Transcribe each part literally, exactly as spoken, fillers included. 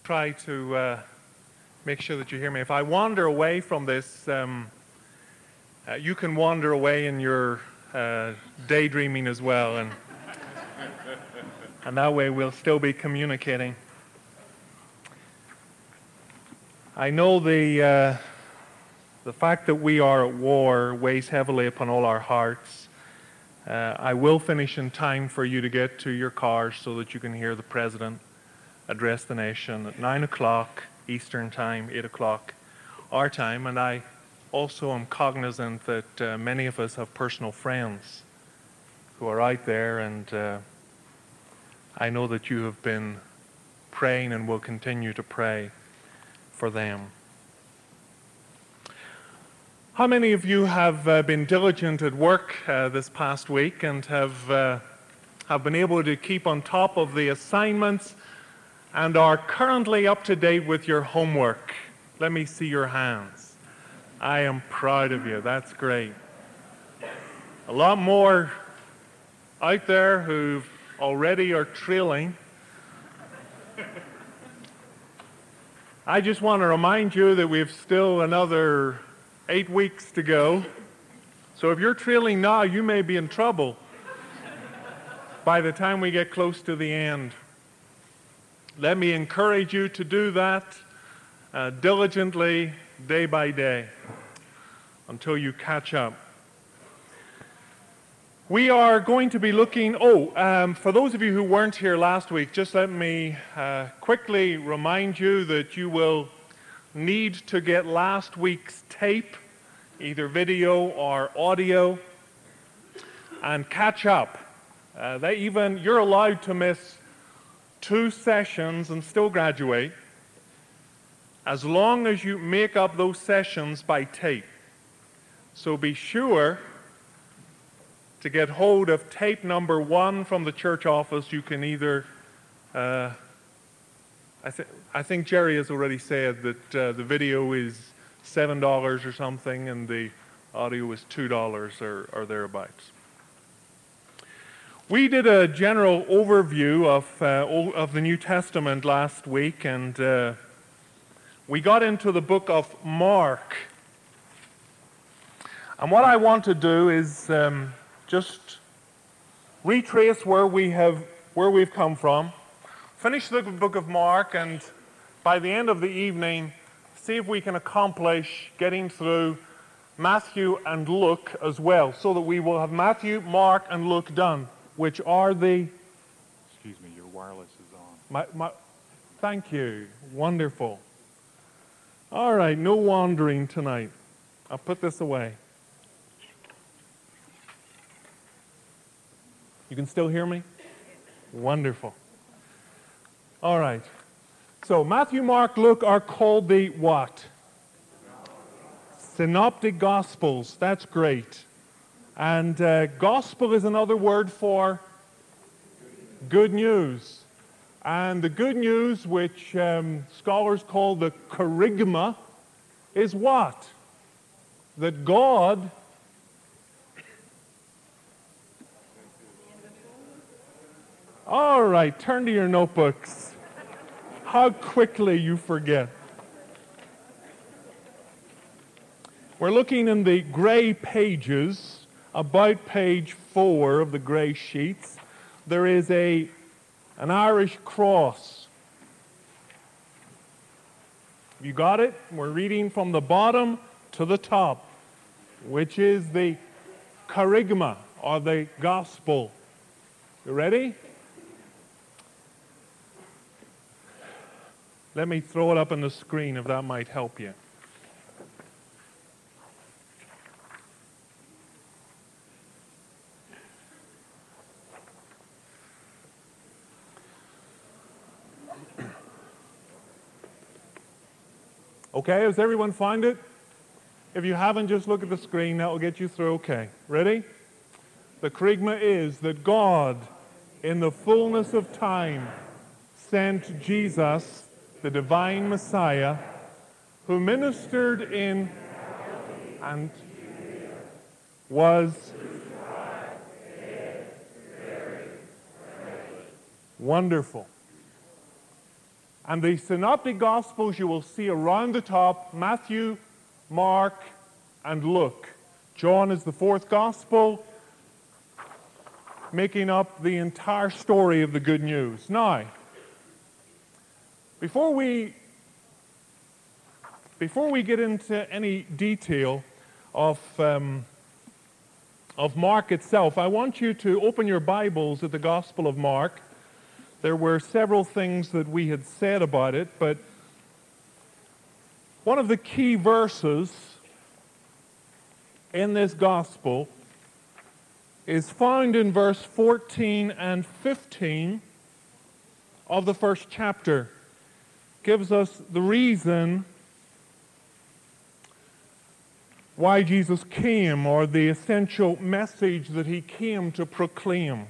try to uh, make sure that you hear me. If I wander away from this, um, uh, you can wander away in your uh, daydreaming as well, and and that way we'll still be communicating. I know the uh, the fact that we are at war weighs heavily upon all our hearts. Uh, I will finish in time for you to get to your cars so that you can hear the President address the nation at nine o'clock Eastern Time, eight o'clock our time, and I also am cognizant that uh, many of us have personal friends who are out there, and uh, I know that you have been praying and will continue to pray for them. How many of you have uh, been diligent at work uh, this past week and have uh, have been able to keep on top of the assignments and are currently up to date with your homework? Let me see your hands. I am proud of you. That's great. A lot more out there who already are trailing. I just want to remind you that we have still another eight weeks to go. So if you're trailing now, you may be in trouble by the time we get close to the end. Let me encourage you to do that uh, diligently, day by day, until you catch up. We are going to be looking, oh, um, for those of you who weren't here last week, just let me uh, quickly remind you that you will need to get last week's tape, either video or audio, and catch up. Uh, they even, you're allowed to miss two sessions and still graduate, as long as you make up those sessions by tape. So be sure to get hold of tape number one from the church office. You can either, uh, I, th- I think Jerry has already said that uh, the video is seven dollars or something and the audio is two dollars or, or thereabouts. We did a general overview of, uh, of the New Testament last week, and uh, we got into the book of Mark. And what I want to do is um, just retrace where we have, where we've come from, finish the book of Mark, and by the end of the evening, see if we can accomplish getting through Matthew and Luke as well, so that we will have Matthew, Mark, and Luke done, which are the... Excuse me, your wireless is on. My, my, thank you. Wonderful. All right, no wandering tonight. I'll put this away. You can still hear me? Wonderful. All right. So Matthew, Mark, Luke are called the what? Synoptic Gospels. That's great. And uh, gospel is another word for good news. And the good news, which um, scholars call the kerygma, is what? That God All right, turn to your notebooks. How quickly you forget. We're looking in the gray pages, about page four of the gray sheets. There is a an Irish cross. You got it? We're reading from the bottom to the top, which is the kerygma, or the gospel. You ready? Let me throw it up on the screen if that might help you. Okay, does everyone find it? If you haven't, just look at the screen. That will get you through okay. Ready? The kerygma is that God, in the fullness of time, sent Jesus, the divine Messiah, who ministered in and was wonderful. And the synoptic gospels you will see around the top: Matthew, Mark, and Luke. John is the fourth gospel, making up the entire story of the good news. Now, before we before we get into any detail of um, of Mark itself, I want you to open your Bibles at the Gospel of Mark. There were several things that we had said about it, but one of the key verses in this gospel is found in verse fourteen and fifteen of the first chapter. Gives us the reason why Jesus came, or the essential message that he came to proclaim.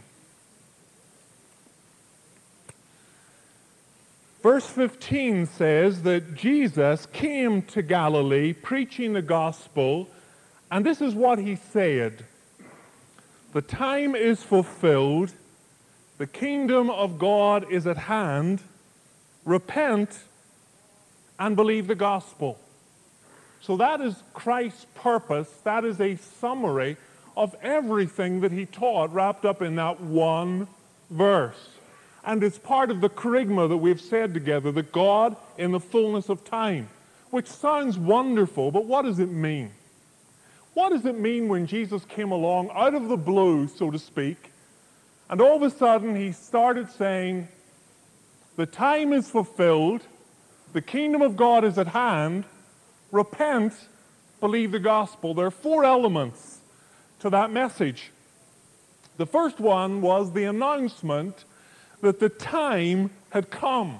Verse fifteen says that Jesus came to Galilee preaching the gospel, and this is what he said: "The time is fulfilled, the kingdom of God is at hand, repent and believe the gospel." So that is Christ's purpose. That is a summary of everything that he taught, wrapped up in that one verse. And it's part of the kerygma that we've said together, that God in the fullness of time, which sounds wonderful, but what does it mean? What does it mean when Jesus came along out of the blue, so to speak, and all of a sudden he started saying, the time is fulfilled, the kingdom of God is at hand, repent, believe the gospel? There are four elements to that message. The first one was the announcement that the time had come,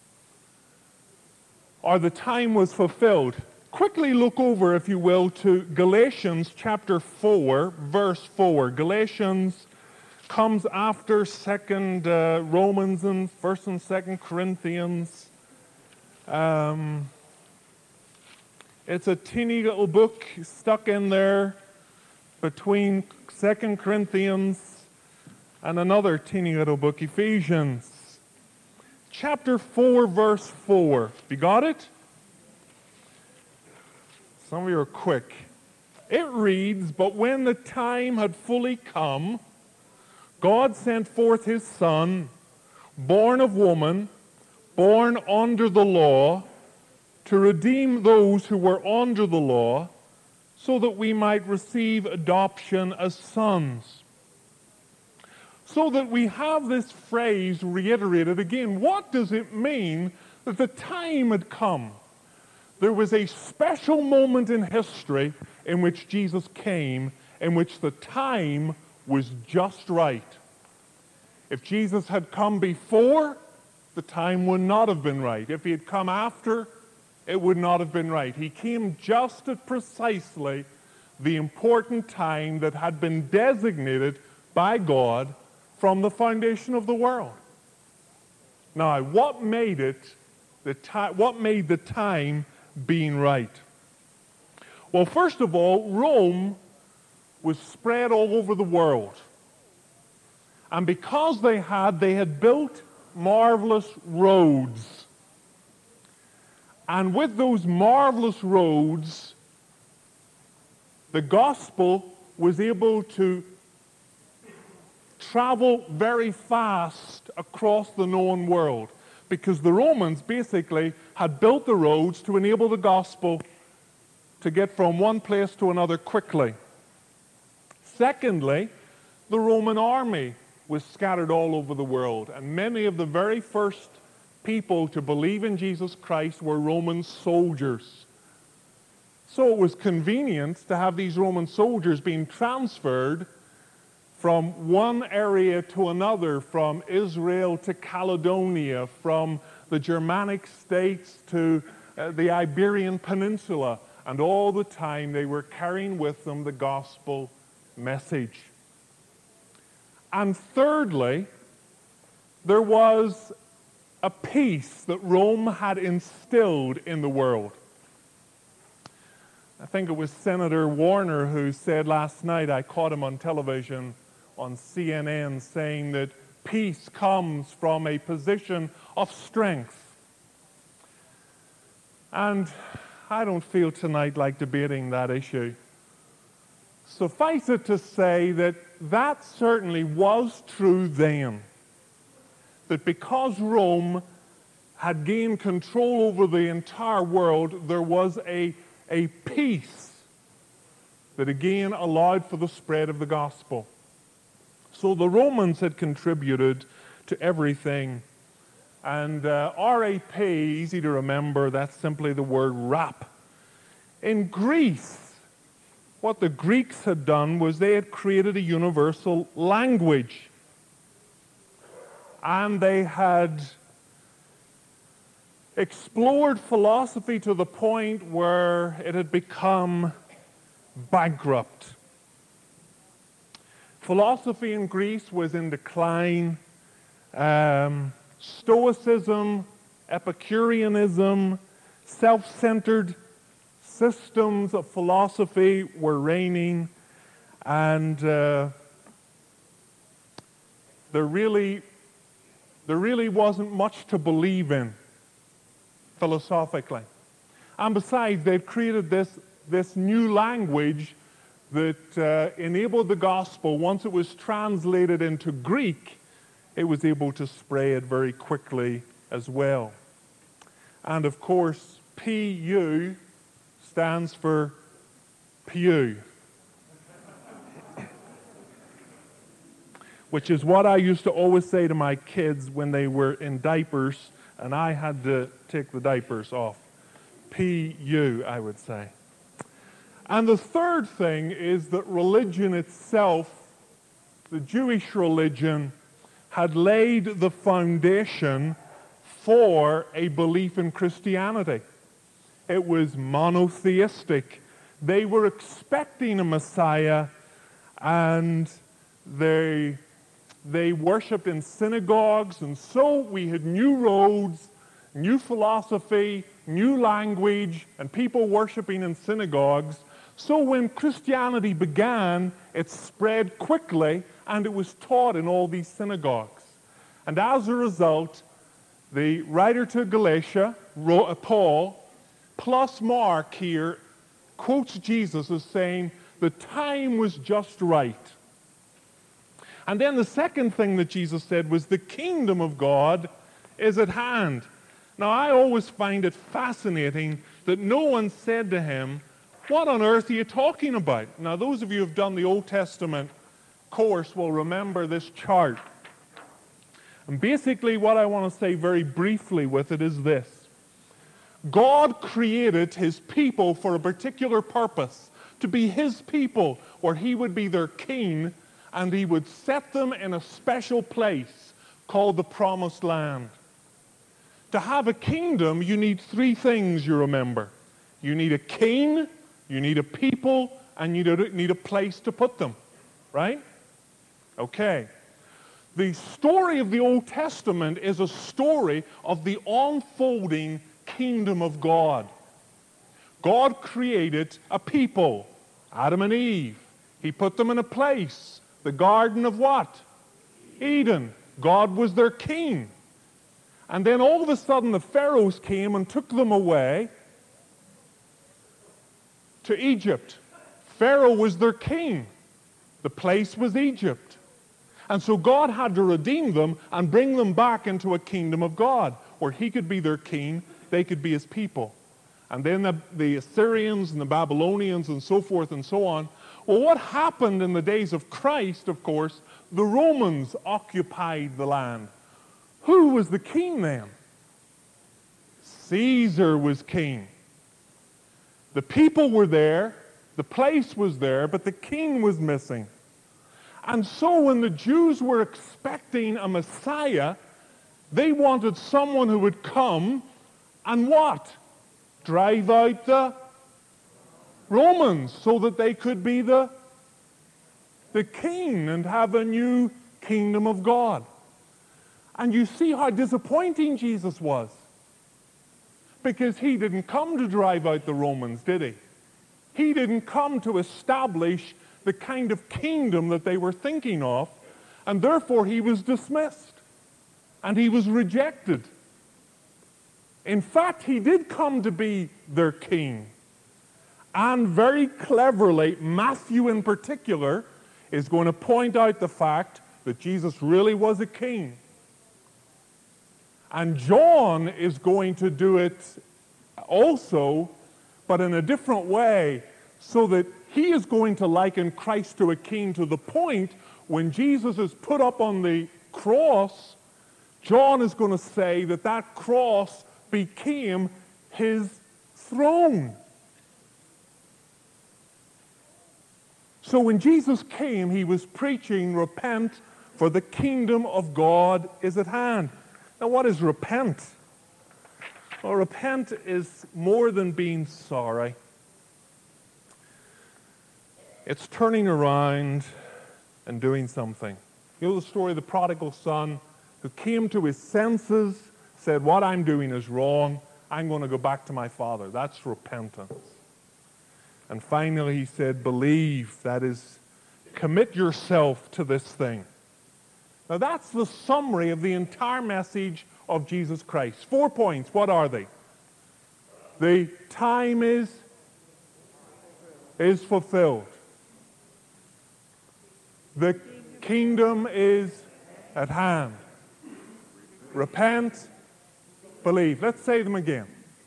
or the time was fulfilled. Quickly look over, if you will, to Galatians chapter four, verse four. Galatians comes after Second uh, Romans and First and Second Corinthians. Um, it's a teeny little book stuck in there between Second Corinthians and another teeny little book, Ephesians. Chapter four, verse four. You got it? Some of you are quick. It reads, "But when the time had fully come, God sent forth his Son, born of woman, born under the law, to redeem those who were under the law, so that we might receive adoption as sons." So that we have this phrase reiterated again. What does it mean that the time had come? There was a special moment in history in which Jesus came, in which the time was just right. If Jesus had come before, the time would not have been right. If he had come after, it would not have been right. He came just at precisely the important time that had been designated by God from the foundation of the world. Now, what made it the time? What made the time being right? Well, first of all, Rome was spread all over the world, and because they had, they had built marvelous roads, and with those marvelous roads, the gospel was able to travel very fast across the known world, because the Romans basically had built the roads to enable the gospel to get from one place to another quickly. Secondly, the Roman army was scattered all over the world, and many of the very first people to believe in Jesus Christ were Roman soldiers. So it was convenient to have these Roman soldiers being transferred from one area to another, from Israel to Caledonia, from the Germanic states to uh, the Iberian Peninsula, and all the time they were carrying with them the gospel message. And thirdly, there was a peace that Rome had instilled in the world. I think it was Senator Warner who said last night, I caught him on television on C N N saying that peace comes from a position of strength. And I don't feel tonight like debating that issue. Suffice it to say that that certainly was true then. That because Rome had gained control over the entire world, there was a, a peace that again allowed for the spread of the gospel. So the Romans had contributed to everything. And uh, R A P, easy to remember, that's simply the word rap. In Greece, what the Greeks had done was they had created a universal language. And they had explored philosophy to the point where it had become bankrupt. Philosophy in Greece was in decline. Um, Stoicism, Epicureanism, self-centered systems of philosophy were reigning, and uh, there really, there really wasn't much to believe in philosophically. And besides, they'd created this, this new language that uh, enabled the gospel, once it was translated into Greek, it was able to spread very quickly as well. And of course, P U stands for Pew, which is what I used to always say to my kids when they were in diapers and I had to take the diapers off. P U, I would say. And the third thing is that religion itself, the Jewish religion, had laid the foundation for a belief in Christianity. It was monotheistic. They were expecting a Messiah, and they, they worshipped in synagogues, and so we had new roads, new philosophy, new language, and people worshiping in synagogues. So when Christianity began, it spread quickly, and it was taught in all these synagogues. And as a result, the writer to Galatia, Paul, plus Mark here, quotes Jesus as saying, the time was just right. And then the second thing that Jesus said was, the kingdom of God is at hand. Now, I always find it fascinating that no one said to him, what on earth are you talking about? Now, those of you who have done the Old Testament course will remember this chart. And basically what I want to say very briefly with it is this. God created his people for a particular purpose, to be his people, where he would be their king, and he would set them in a special place called the Promised Land. To have a kingdom, you need three things, you remember. You need a king, you need a people, and you need a place to put them. Right? Okay. The story of the Old Testament is a story of the unfolding kingdom of God. God created a people, Adam and Eve. He put them in a place, the garden of what? Eden. God was their king. And then all of a sudden the pharaohs came and took them away to Egypt. Pharaoh was their king. The place was Egypt. And so God had to redeem them and bring them back into a kingdom of God, where he could be their king, they could be his people. And then the, the Assyrians and the Babylonians and so forth and so on. Well, what happened in the days of Christ, of course, the Romans occupied the land. Who was the king then? Caesar was king. The people were there, the place was there, but the king was missing. And so when the Jews were expecting a Messiah, they wanted someone who would come and what? Drive out the Romans so that they could be the, the king and have a new kingdom of God. And you see how disappointing Jesus was. Because he didn't come to drive out the Romans, did he? He didn't come to establish the kind of kingdom that they were thinking of, and therefore he was dismissed, and he was rejected In fact, he did come to be their king. And very cleverly, Matthew in particular is going to point out the fact that Jesus really was a king. And John is going to do it also, but in a different way, so that he is going to liken Christ to a king to the point when Jesus is put up on the cross, John is going to say that that cross became his throne. So when Jesus came, he was preaching, repent, for the kingdom of God is at hand. Now, what is repent? Well, repent is more than being sorry. It's turning around and doing something. You know the story of the prodigal son who came to his senses, said, what I'm doing is wrong. I'm going to go back to my father. That's repentance. And finally he said, believe, that is, commit yourself to this thing. Now that's the summary of the entire message of Jesus Christ. Four points. What are they? The time is, is fulfilled. The kingdom is at hand. Repent, believe. Let's say them again.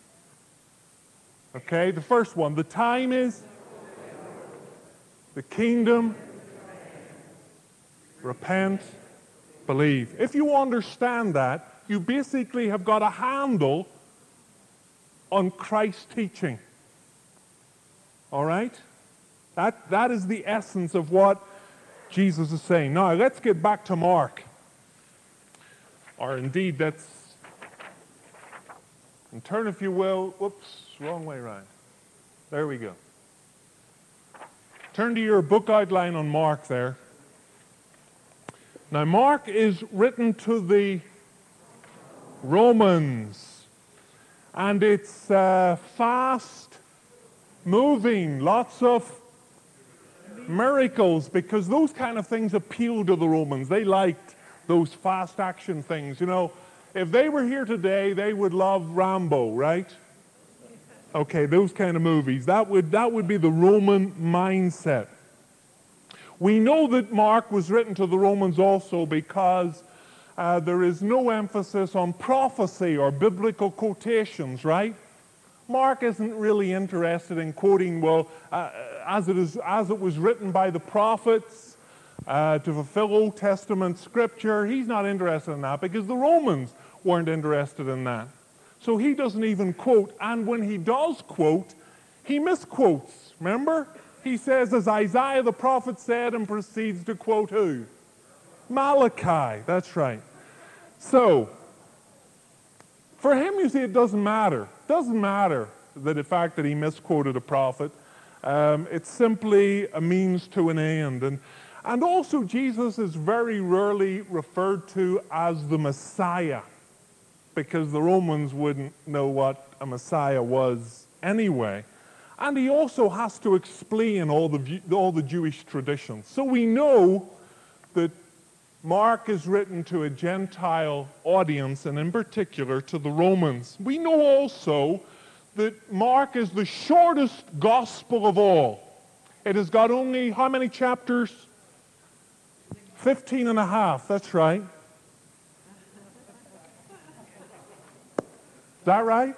Okay, the first one. The time is, the kingdom, repent, believe. If you understand that, you basically have got a handle on Christ's teaching. All right? That, that is the essence of what Jesus is saying. Now, let's get back to Mark. Or indeed, that's... And turn, if you will... Whoops, wrong way around. There we go. Turn to your book outline on Mark there. Now, Mark is written to the Romans. And it's uh, fast moving, lots of miracles, because those kind of things appeal to the Romans. They liked those fast action things. You know, if they were here today, they would love Rambo, right? Okay, those kind of movies. That would, that would be the Roman mindset. We know that Mark was written to the Romans also because uh, there is no emphasis on prophecy or biblical quotations, right? Mark isn't really interested in quoting, well, uh, as, it is, as it was written by the prophets uh, to fulfill Old Testament scripture. He's not interested in that because the Romans weren't interested in that. So he doesn't even quote, and when he does quote, he misquotes. Remember? He says, as Isaiah the prophet said, and proceeds to quote who? Malachi. That's right. So, for him, you see, it doesn't matter. It doesn't matter that the fact that he misquoted a prophet. Um, it's simply a means to an end. And, and also, Jesus is very rarely referred to as the Messiah, because the Romans wouldn't know what a Messiah was anyway. And he also has to explain all the, all the Jewish traditions. So we know that Mark is written to a Gentile audience, and in particular to the Romans. We know also that Mark is the shortest gospel of all. It has got only, how many chapters? Fifteen and a half, that's right. Is that right?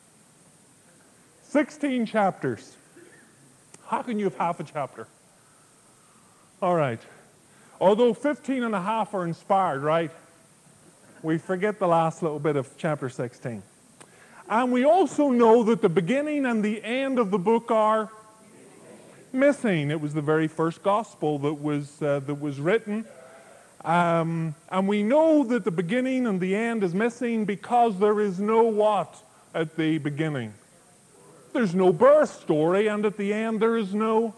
Sixteen chapters. How can you have half a chapter? All right. Although fifteen and a half are inspired, right? We forget the last little bit of chapter sixteen. And we also know that the beginning and the end of the book are missing. It was the very first gospel that was, uh, that was written. Um, and we know that the beginning and the end is missing because there is no what at the beginning? There's no birth story, and at the end there is no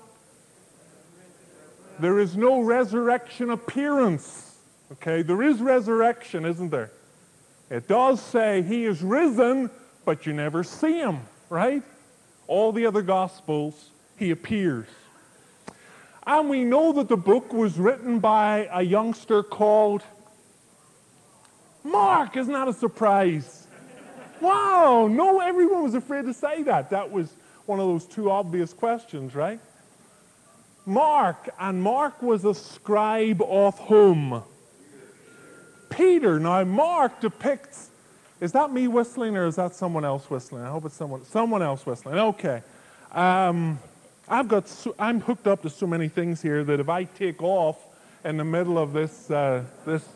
there is no resurrection appearance. Okay, there is resurrection, isn't there? It does say he is risen, but you never see him, right? All the other gospels, he appears. And we know that the book was written by a youngster called Mark. Isn't that a surprise? Wow, no, everyone was afraid to say that. That was one of those two obvious questions, right? Mark, and Mark was a scribe of whom? Peter. Now, Mark depicts, is that me whistling or is that someone else whistling? I hope it's someone, someone else whistling. Okay. Um, I've got, so, I'm hooked up to so many things here that if I take off in the middle of this, uh, this,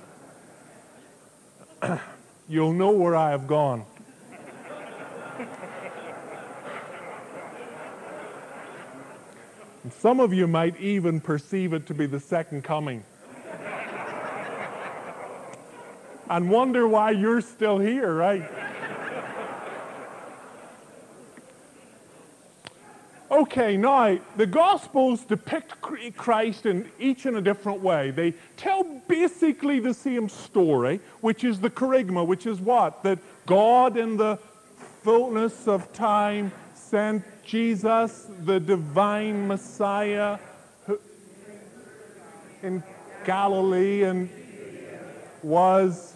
you'll know where I have gone. And some of you might even perceive it to be the second coming. And wonder why you're still here, right? Okay, now, the Gospels depict Christ in each in a different way. They tell basically the same story, which is the kerygma, which is what? That God in the fullness of time sent Jesus, the divine Messiah, in Galilee and was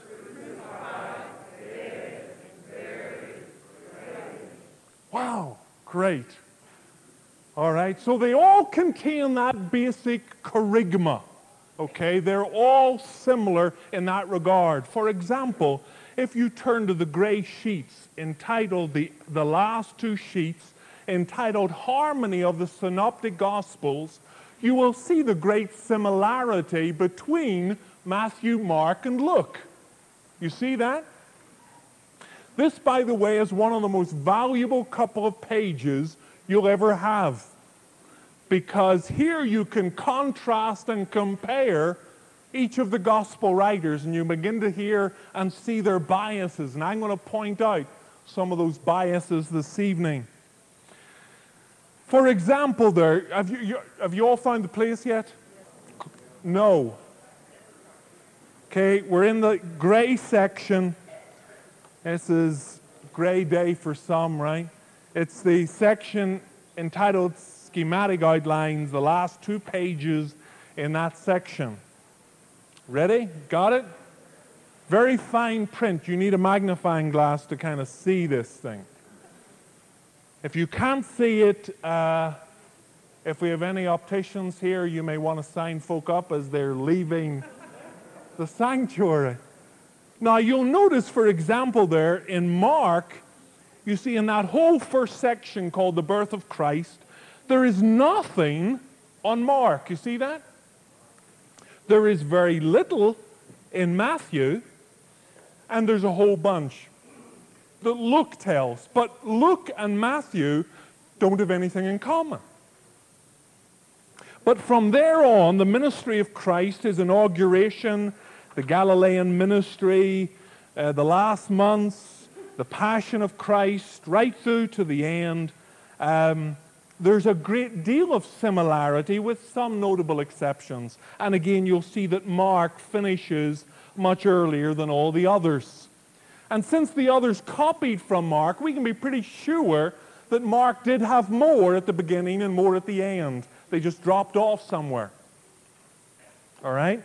wow, great. All right, so they all contain that basic kerygma. Okay, they're all similar in that regard. For example, if you turn to the gray sheets entitled, the, the last two sheets, entitled Harmony of the Synoptic Gospels, you will see the great similarity between Matthew, Mark, and Luke. You see that? This, by the way, is one of the most valuable couple of pages you'll ever have. Because here you can contrast and compare each of the gospel writers, and you begin to hear and see their biases. And I'm going to point out some of those biases this evening. For example, there, have you, you, have you all found the place yet? No. Okay, we're in the gray section. This is gray day for some, right? It's the section entitled Schematic Outlines, the last two pages in that section. Ready? Got it? Very fine print. You need a magnifying glass to kind of see this thing. If you can't see it, uh, if we have any opticians here, you may want to sign folk up as they're leaving the sanctuary. Now, you'll notice, for example, there in Mark, you see in that whole first section called the birth of Christ, there is nothing on Mark. You see that? There is very little in Matthew, and there's a whole bunch that Luke tells. But Luke and Matthew don't have anything in common. But from there on, the ministry of Christ, his inauguration, the Galilean ministry, uh, the last months, the passion of Christ, right through to the end, um, there's a great deal of similarity with some notable exceptions. And again, you'll see that Mark finishes much earlier than all the others. And since the others copied from Mark, we can be pretty sure that Mark did have more at the beginning and more at the end. They just dropped off somewhere. All right?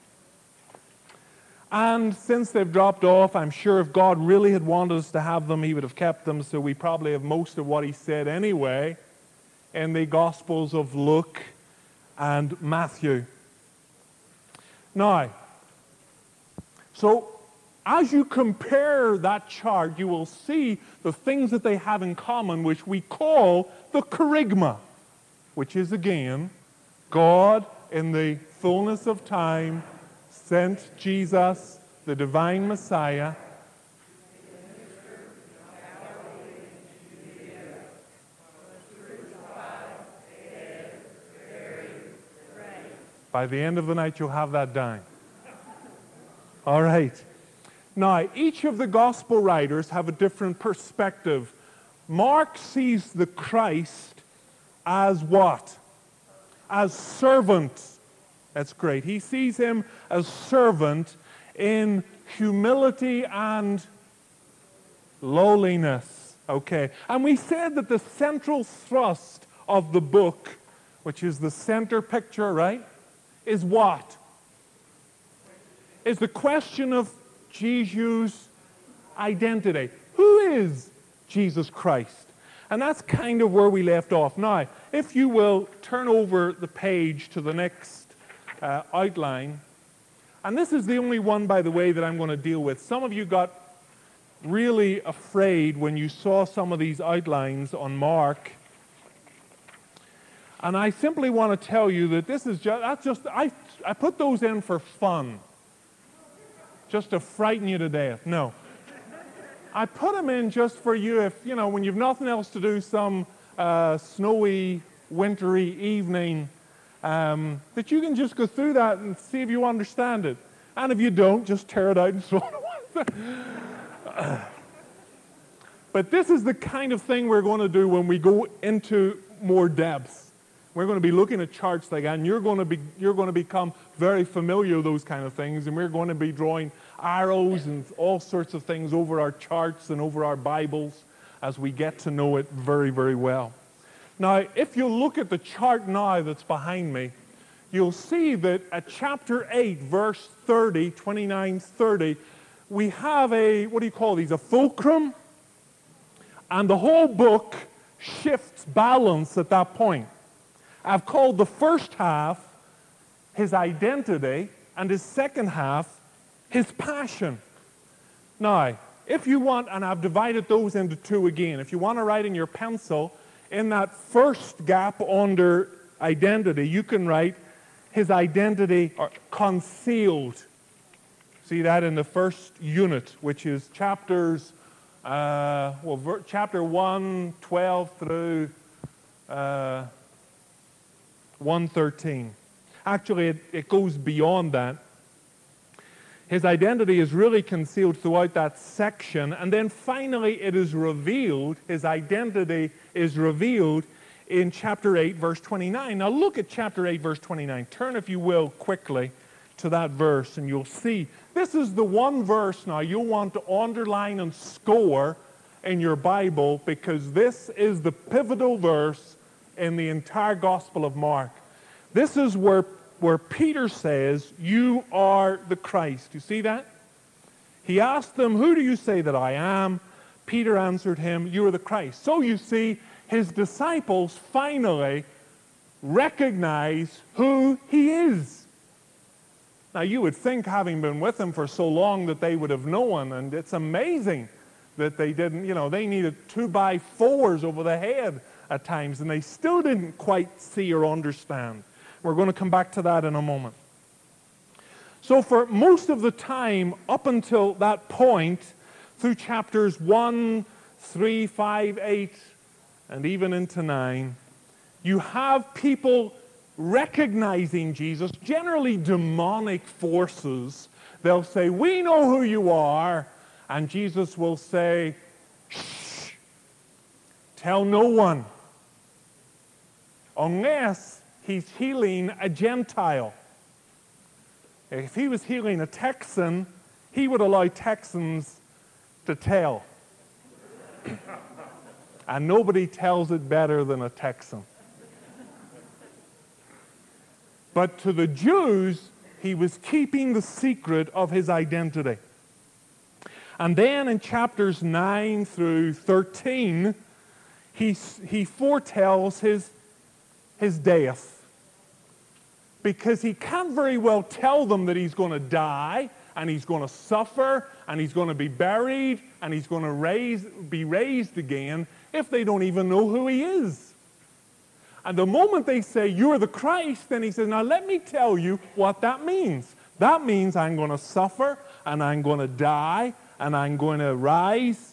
And since they've dropped off, I'm sure if God really had wanted us to have them, he would have kept them, so we probably have most of what he said anyway in the Gospels of Luke and Matthew. Now, so as you compare that chart, you will see the things that they have in common, which we call the kerygma, which is, again, God in the fullness of time sent Jesus, the divine Messiah, by the end of the night, you'll have that down. All right. Now, each of the gospel writers have a different perspective. Mark sees the Christ as what? As servant. That's great. He sees him as servant in humility and lowliness. Okay. And we said that the central thrust of the book, which is the center picture, right, is what? Is the question of Jesus' identity. Who is Jesus Christ? And that's kind of where we left off. Now, if you will turn over the page to the next uh, outline, and this is the only one, by the way, that I'm going to deal with. Some of you got really afraid when you saw some of these outlines on Mark. And I simply want to tell you that this is just, that's just, I, I put those in for fun. Just to frighten you to death. No. I put them in just for you if, you know, when you've nothing else to do some uh, snowy, wintry evening, um, that you can just go through that and see if you understand it. And if you don't, just tear it out and throw it away. But this is the kind of thing we're going to do when we go into more depth. We're going to be looking at charts like that, and you're going to be you're going to become very familiar with those kind of things, and we're going to be drawing arrows and all sorts of things over our charts and over our Bibles as we get to know it very, very well. Now, if you look at the chart now that's behind me, you'll see that at chapter eight, verse thirty, twenty-nine, thirty, we have a, what do you call these, a fulcrum, and the whole book shifts balance at that point. I've called the first half his identity and his second half his passion. Now, if you want, and I've divided those into two again, if you want to write in your pencil, in that first gap under identity, you can write his identity concealed. See that in the first unit, which is chapters, uh, well, ver- chapter one, twelve through uh, one thirteen. Actually, it, it goes beyond that. His identity is really concealed throughout that section, and then finally it is revealed, his identity is revealed in chapter eight, verse twenty-nine. Now look at chapter eight, verse twenty-nine. Turn, if you will, quickly to that verse, and you'll see. This is the one verse now you'll want to underline and score in your Bible, because this is the pivotal verse in the entire Gospel of Mark. This is where, where Peter says, "You are the Christ." You see that? He asked them, "Who do you say that I am?" Peter answered him, "You are the Christ." So you see, his disciples finally recognize who he is. Now you would think, having been with him for so long, that they would have known, and it's amazing that they didn't, you know, they needed two by fours over the head at times, and they still didn't quite see or understand. We're going to come back to that in a moment. So for most of the time, up until that point, through chapters one, three, five, eight, and even into nine, you have people recognizing Jesus, generally demonic forces. They'll say, "We know who you are," and Jesus will say, "Shh, tell no one," unless he's healing a Gentile. If he was healing a Texan, he would allow Texans to tell. And nobody tells it better than a Texan. But to the Jews, he was keeping the secret of his identity. And then in chapters nine through thirteen, he, he foretells his, his death. Because he can't very well tell them that he's going to die, and he's going to suffer, and he's going to be buried, and he's going to raise, be raised again, if they don't even know who he is. And the moment they say, "You're the Christ," then he says, "Now let me tell you what that means. That means I'm going to suffer, and I'm going to die, and I'm going to rise."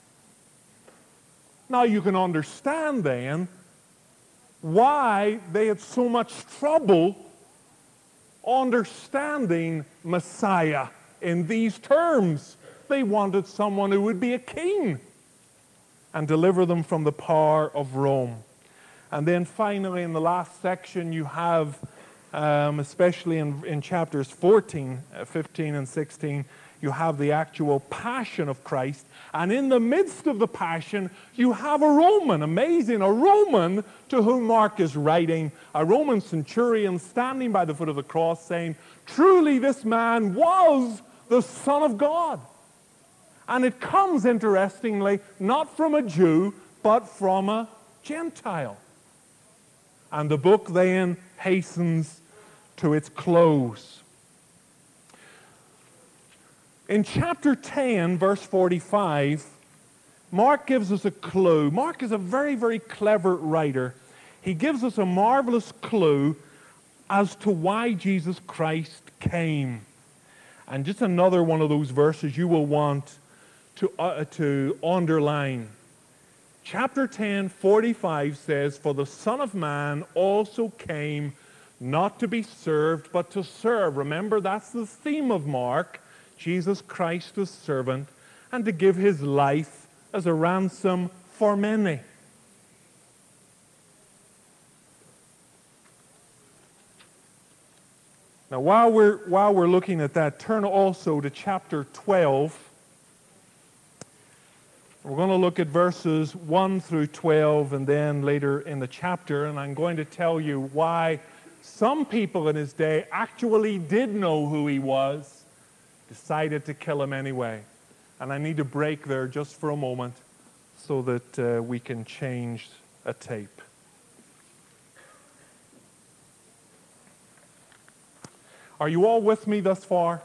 Now you can understand then why they had so much trouble understanding Messiah in these terms. They wanted someone who would be a king and deliver them from the power of Rome. And then finally, in the last section, you have, um, especially in, in chapters fourteen, fifteen, and sixteen, you have the actual passion of Christ. And in the midst of the passion, you have a Roman, amazing, a Roman to whom Mark is writing, a Roman centurion standing by the foot of the cross saying, "Truly this man was the Son of God." And it comes, interestingly, not from a Jew, but from a Gentile. And the book then hastens to its close. In chapter ten, verse forty-five, Mark gives us a clue. Mark is a very, very clever writer. He gives us a marvelous clue as to why Jesus Christ came. And just another one of those verses you will want to, uh, to underline. Chapter ten, forty-five says, "For the Son of Man also came not to be served, but to serve." Remember, that's the theme of Mark. Jesus Christ the servant, and to give his life as a ransom for many. Now, while we're, while we're looking at that, turn also to chapter twelve. We're going to look at verses one through twelve and then later in the chapter, and I'm going to tell you why some people in his day actually did know who he was, decided to kill him anyway. And I need to break there just for a moment so that uh, we can change a tape. Are you all with me thus far?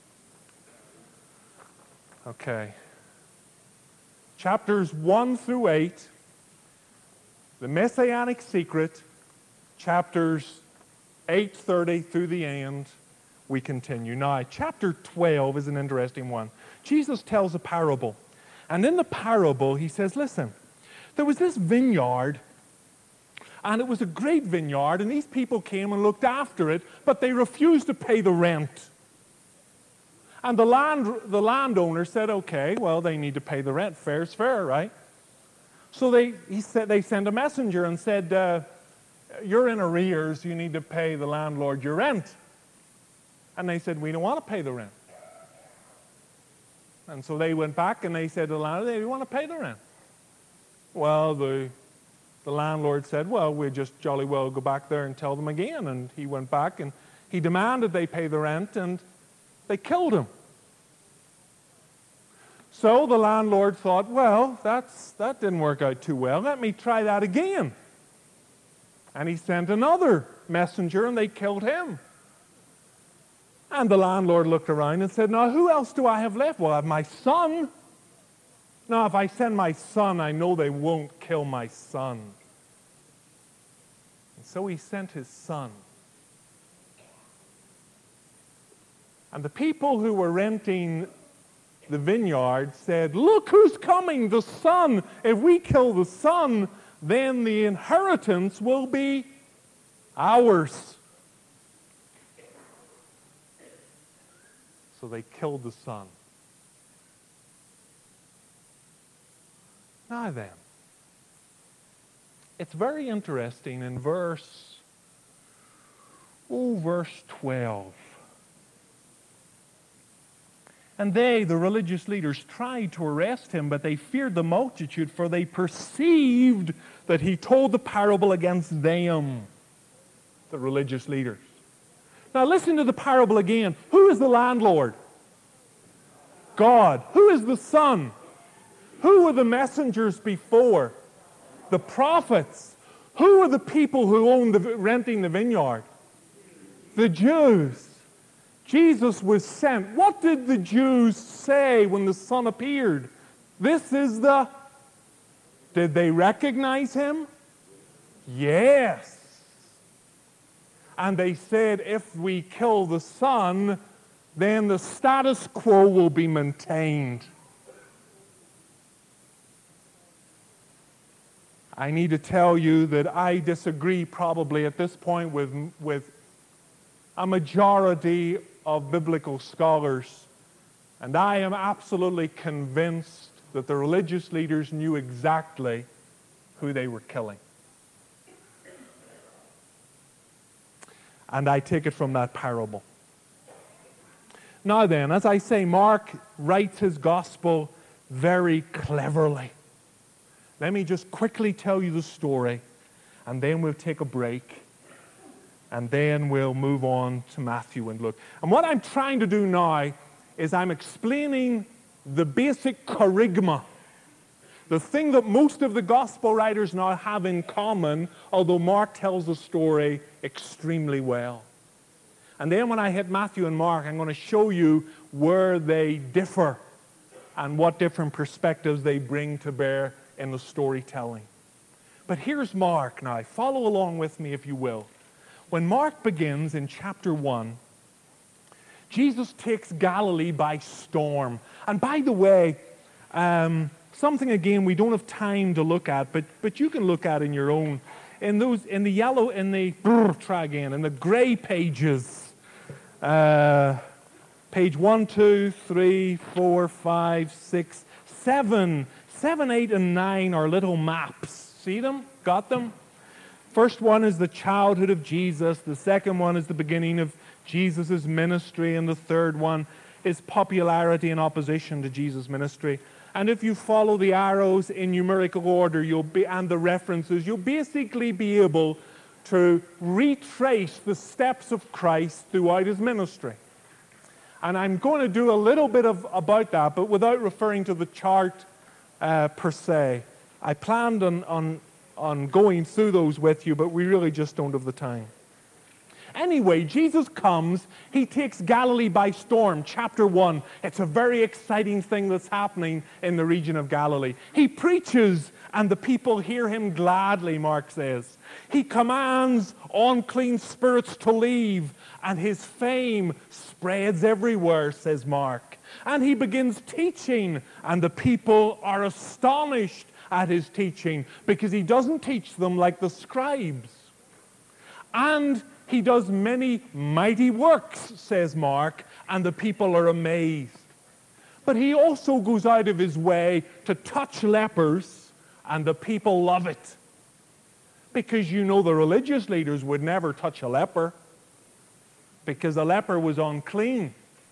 Okay. Chapters one through eight, the Messianic secret, chapters eight thirty through the end, we continue. Now, chapter twelve is an interesting one. Jesus tells a parable. And in the parable, he says, listen, there was this vineyard, and it was a great vineyard, and these people came and looked after it, but they refused to pay the rent. And the land, the landowner said, okay, well, they need to pay the rent. Fair's fair, right? So they, he said, they sent a messenger and said, uh, you're in arrears, you need to pay the landlord your rent. And they said, we don't want to pay the rent. And so they went back and they said to the landlord, they want to pay the rent. Well, the, the landlord said, well, we'll just jolly well go back there and tell them again. And he went back and he demanded they pay the rent, and they killed him. So the landlord thought, well, that's, that didn't work out too well. Let me try that again. And he sent another messenger, and they killed him. And the landlord looked around and said, now, who else do I have left? Well, I have my son. Now, if I send my son, I know they won't kill my son. And so he sent his son. And the people who were renting the vineyard said, look who's coming, the son. If we kill the son, then the inheritance will be ours. So they killed the son. Now then, it's very interesting in verse, oh, verse twelve. And they, the religious leaders, tried to arrest him, but they feared the multitude, for they perceived that he told the parable against them, the religious leaders. Now listen to the parable again. Who is the landlord? God. Who is the son? Who were the messengers before? The prophets. Who are the people who owned the, renting the vineyard? The Jews. Jesus was sent. What did the Jews say when the Son appeared? This is the... Did they recognize him? Yes. And they said, if we kill the Son, then the status quo will be maintained. I need to tell you that I disagree probably at this point with, with a majority of biblical scholars. And I am absolutely convinced that the religious leaders knew exactly who they were killing. And I take it from that parable. Now then, as I say, Mark writes his gospel very cleverly. Let me just quickly tell you the story, and then we'll take a break, and then we'll move on to Matthew and Luke. And what I'm trying to do now is I'm explaining the basic charisma, the thing that most of the gospel writers now have in common, although Mark tells the story extremely well. And then when I hit Matthew and Mark, I'm going to show you where they differ and what different perspectives they bring to bear in the storytelling. But here's Mark now. Follow along with me if you will. When Mark begins in chapter one, Jesus takes Galilee by storm. And by the way, um, something again we don't have time to look at, but, but you can look at in your own. In those, in the yellow, in the, try again, in the gray pages, uh, page one, two, three, four, five, six, seven, seven, eight, and nine are little maps. See them? Got them? First one is the childhood of Jesus. The second one is the beginning of Jesus' ministry. And the third one is popularity in opposition to Jesus' ministry. And if you follow the arrows in numerical order you'll be, and the references, you'll basically be able to retrace the steps of Christ throughout his ministry. And I'm going to do a little bit of about that, but without referring to the chart uh, per se. I planned on, on, on going through those with you, but we really just don't have the time. Anyway, Jesus comes, he takes Galilee by storm, chapter one. It's a very exciting thing that's happening in the region of Galilee. He preaches, and the people hear him gladly, Mark says. He commands unclean spirits to leave, and his fame spreads everywhere, says Mark. And he begins teaching, and the people are astonished at his teaching, because he doesn't teach them like the scribes. And he does many mighty works, says Mark, and the people are amazed. But he also goes out of his way to touch lepers, and the people love it. Because you know the religious leaders would never touch a leper, because a leper was unclean.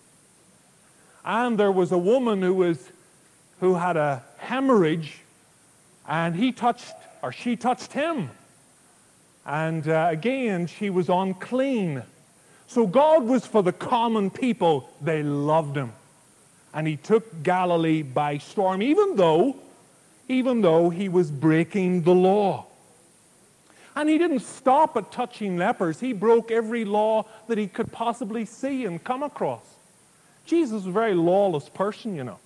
And there was a woman who was who had a hemorrhage, and he touched, or she touched him. And uh, again, she was unclean. So God was for the common people. They loved him. And he took Galilee by storm, even though, even though he was breaking the law. And he didn't stop at touching lepers. He broke every law that he could possibly see and come across. Jesus was a very lawless person, you know.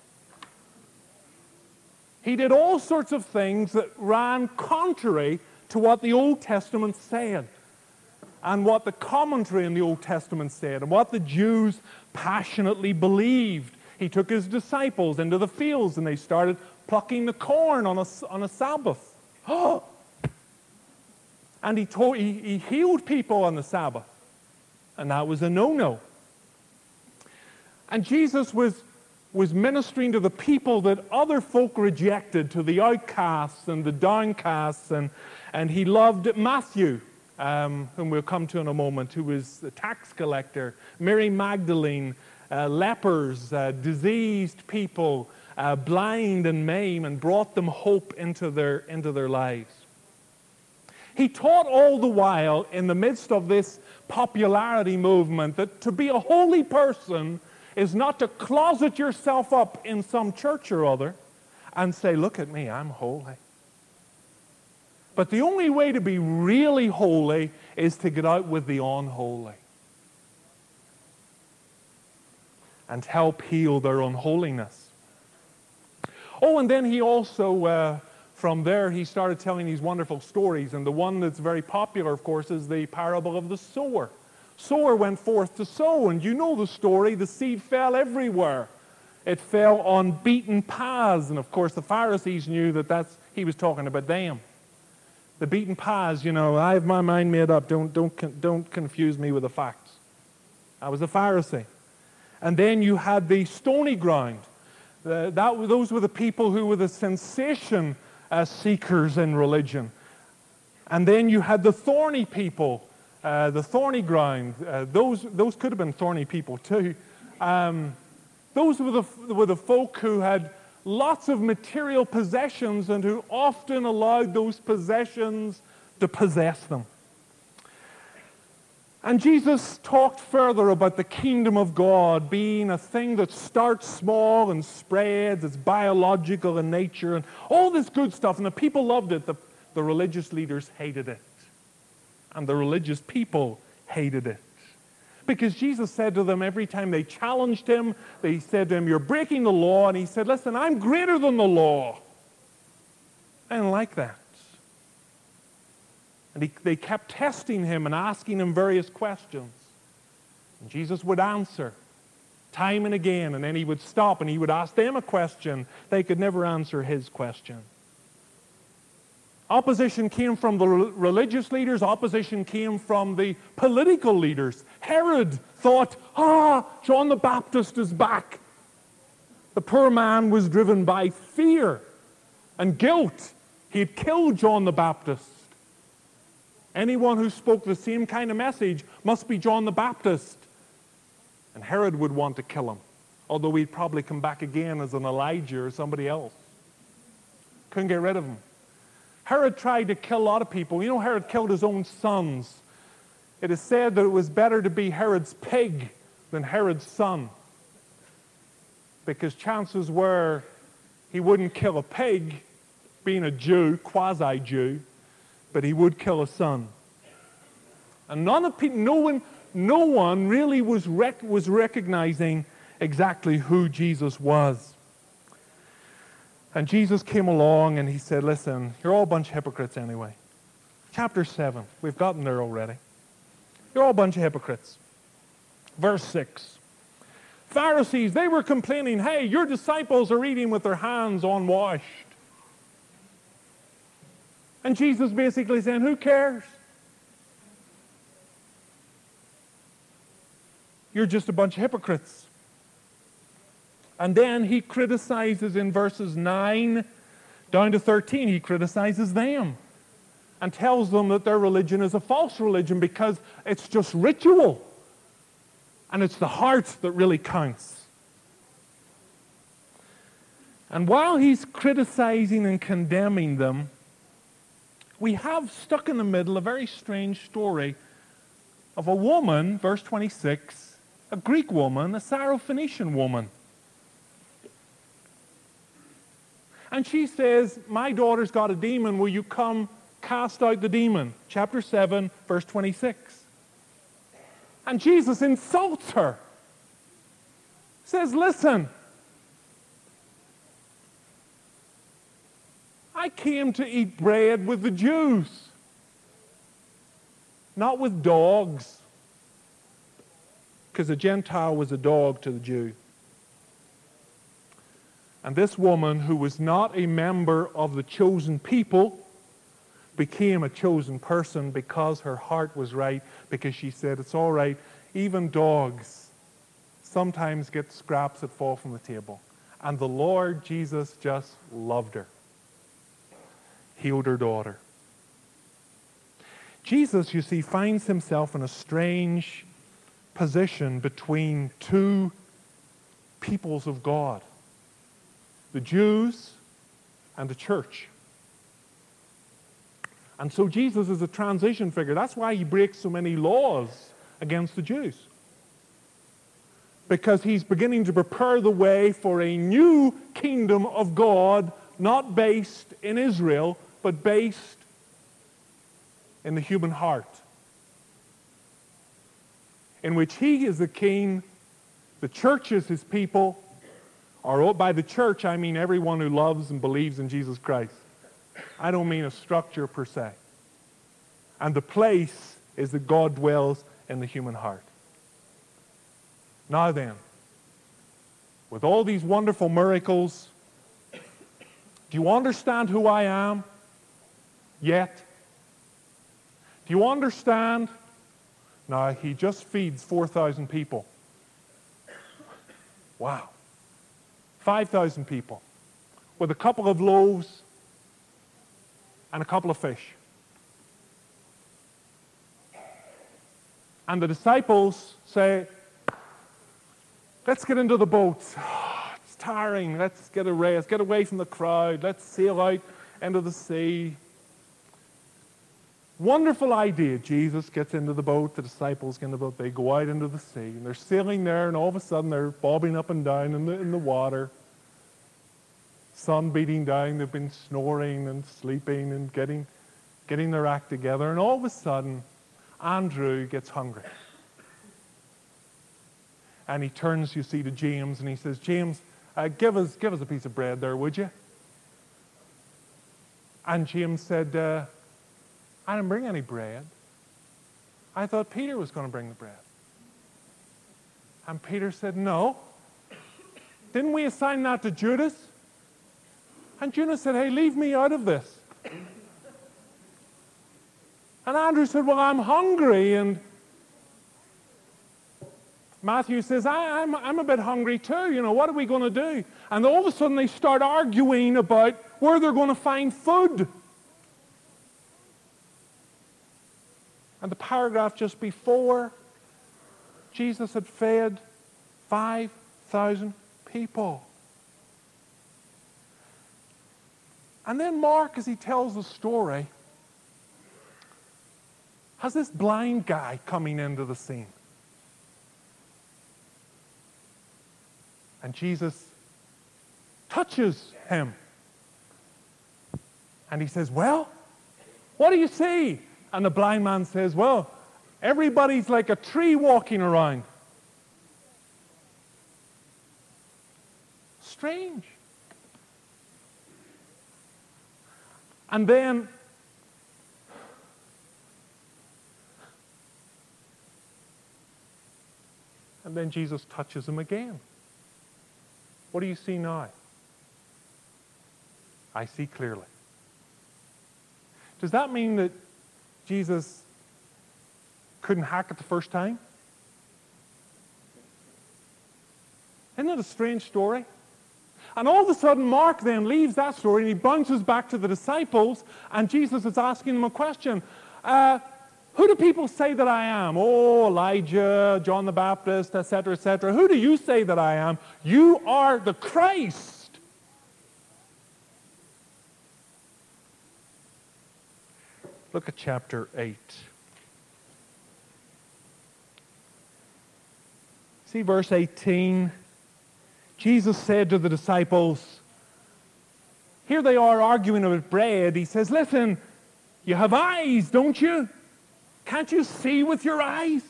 He did all sorts of things that ran contrary to what the Old Testament said, and what the commentary in the Old Testament said, and what the Jews passionately believed. He took his disciples into the fields, and they started plucking the corn on a, on a Sabbath. And he, told, he, he healed people on the Sabbath, and that was a no-no. And Jesus was was ministering to the people that other folk rejected, to the outcasts and the downcasts, and, and he loved Matthew, um, whom we'll come to in a moment, who was a tax collector, Mary Magdalene, uh, lepers, uh, diseased people, uh, blind and maimed, and brought them hope into their, into their lives. He taught all the while, in the midst of this popularity movement, that to be a holy person is not to closet yourself up in some church or other and say, look at me, I'm holy. But the only way to be really holy is to get out with the unholy and help heal their unholiness. Oh, and then he also, uh, from there, he started telling these wonderful stories. And the one that's very popular, of course, is the parable of the sower. Sower went forth to sow, and you know the story. The seed fell everywhere. It fell on beaten paths, and of course the Pharisees knew that that's, he was talking about them. The beaten paths, you know, I have my mind made up. Don't, don't, don't confuse me with the facts. I was a Pharisee. And then you had the stony ground. Uh, that, those were the people who were the sensation uh, seekers in religion. And then you had the thorny people. Uh, the thorny ground, uh, those those could have been thorny people too. Um, those were the, were the folk who had lots of material possessions and who often allowed those possessions to possess them. And Jesus talked further about the kingdom of God being a thing that starts small and spreads. It's biological in nature and all this good stuff. And the people loved it. The, the religious leaders hated it. And the religious people hated it. Because Jesus said to them every time they challenged him, they said to him, you're breaking the law. And he said, listen, I'm greater than the law. I didn't like that. And he, they kept testing him and asking him various questions. And Jesus would answer time and again, and then he would stop and he would ask them a question. They could never answer his question. Opposition came from the re- religious leaders. Opposition came from the political leaders. Herod thought, ah, John the Baptist is back. The poor man was driven by fear and guilt. He had killed John the Baptist. Anyone who spoke the same kind of message must be John the Baptist. And Herod would want to kill him, although he'd probably come back again as an Elijah or somebody else. Couldn't get rid of him. Herod tried to kill a lot of people. You know, Herod killed his own sons. It is said that it was better to be Herod's pig than Herod's son, because chances were he wouldn't kill a pig, being a Jew, quasi-Jew, but he would kill a son. And none of people, no one, no one really was rec- was recognizing exactly who Jesus was. And Jesus came along and he said, listen, you're all a bunch of hypocrites anyway. Chapter seven, we've gotten there already. You're all a bunch of hypocrites. Verse six. Pharisees, they were complaining, hey, your disciples are eating with their hands unwashed. And Jesus basically saying, who cares? You're just a bunch of hypocrites. And then he criticizes in verses nine down to thirteen, he criticizes them and tells them that their religion is a false religion because it's just ritual. And it's the heart that really counts. And while he's criticizing and condemning them, we have stuck in the middle a very strange story of a woman, verse twenty-six, a Greek woman, a Syrophoenician woman. And she says, my daughter's got a demon, will you come cast out the demon? Chapter seven, verse twenty-six. And Jesus insults her. Says, listen, I came to eat bread with the Jews, not with dogs, because a Gentile was a dog to the Jew. And this woman, who was not a member of the chosen people, became a chosen person because her heart was right, because she said, it's all right, even dogs sometimes get scraps that fall from the table. And the Lord Jesus just loved her. Healed her daughter. Jesus, you see, finds himself in a strange position between two peoples of God. The Jews and the church. And so Jesus is a transition figure. That's why he breaks so many laws against the Jews. Because he's beginning to prepare the way for a new kingdom of God, not based in Israel, but based in the human heart. In which he is the king, the church is his people, or by the church I mean everyone who loves and believes in Jesus Christ. I don't mean a structure per se. And the place is that God dwells in the human heart. Now then, with all these wonderful miracles, do you understand who I am yet? Do you understand? Now, he just feeds four thousand people. Wow. five thousand people with a couple of loaves and a couple of fish. And the disciples say, let's get into the boats. Oh, it's tiring. Let's get away. Let's get away from the crowd. Let's sail out into the sea. Wonderful idea. Jesus gets into the boat, the disciples get in the boat, they go out into the sea, and they're sailing there, and all of a sudden they're bobbing up and down in the, in the water. Sun beating down, they've been snoring and sleeping and getting, getting their act together, and all of a sudden, Andrew gets hungry. And he turns, you see, to James, and he says, James, uh, give us, give us a piece of bread there, would you? And James said, uh, I didn't bring any bread. I thought Peter was going to bring the bread. And Peter said, no. Didn't we assign that to Judas? And Judas said, hey, leave me out of this. And Andrew said, well, I'm hungry. And Matthew says, I, I'm, I'm a bit hungry too. You know, what are we going to do? And all of a sudden they start arguing about where they're going to find food. And the paragraph just before, Jesus had fed five thousand people. And then Mark, as he tells the story, has this blind guy coming into the scene. And Jesus touches him. And he says, well, what do you see? And the blind man says, well, everybody's like a tree walking around. Strange. And then and then Jesus touches him again. What do you see now? I see clearly. Does that mean that Jesus couldn't hack it the first time? Isn't it a strange story? And all of a sudden, Mark then leaves that story and he bounces back to the disciples, and Jesus is asking them a question. Uh, who do people say that I am? Oh, Elijah, John the Baptist, et cetera, et cetera. Who do you say that I am? You are the Christ. Look at chapter eight. See verse eighteen. Jesus said to the disciples, here they are arguing about bread. He says, listen, you have eyes, don't you? Can't you see with your eyes?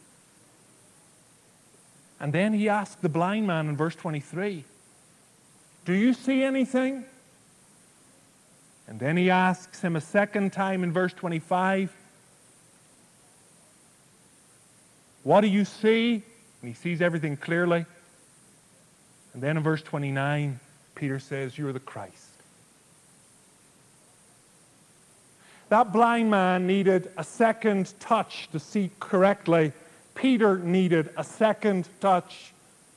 And then he asked the blind man in verse twenty-three, do you see anything? And then he asks him a second time in verse twenty-five, what do you see? And he sees everything clearly. And then in verse twenty-nine, Peter says, you're the Christ. That blind man needed a second touch to see correctly. Peter needed a second touch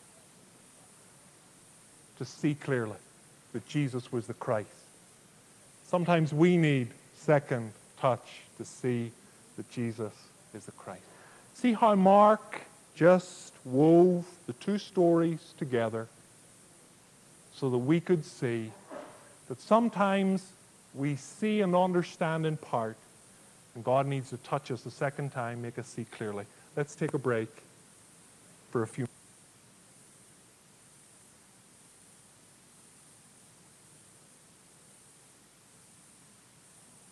to see clearly that Jesus was the Christ. Sometimes we need second touch to see that Jesus is the Christ. See how Mark just wove the two stories together so that we could see that sometimes we see and understand in part, and God needs to touch us a second time, make us see clearly. Let's take a break for a few minutes.